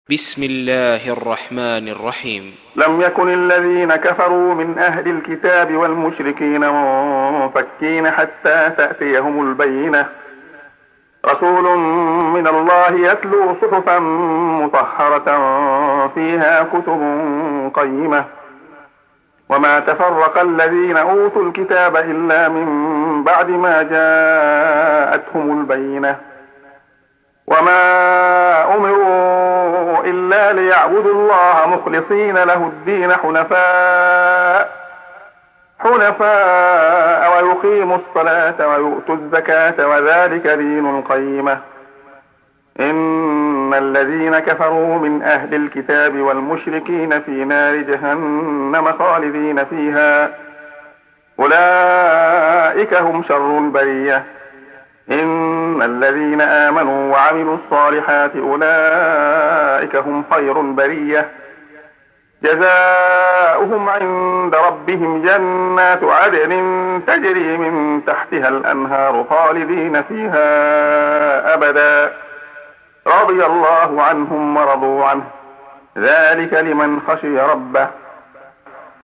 بسم الله الرحمن الرحيم. لم يكن الذين كفروا من أهل الكتاب والمشركين منفكين حتى تأتيهم البينة، رسول من الله يتلو صحفا مطهرة فيها كتب قيمة. وما تفرق الذين أوتوا الكتاب إلا من بعد ما جاءتهم البينة، وما أمروا إلا ليعبدوا الله مخلصين له الدين حنفاء ويقيموا الصلاة ويؤتوا الزكاة وذلك دين القيمة. إن الذين كفروا من أهل الكتاب والمشركين في نار جهنم خالدين فيها، أولئك هم شر البرية. إن الذين آمنوا وعملوا الصالحات أولئك هم خير البرية، جزاؤهم عند ربهم جنات عدن تجري من تحتها الأنهار خالدين فيها أبدا، رضي الله عنهم ورضوا عنه، ذلك لمن خشي ربه.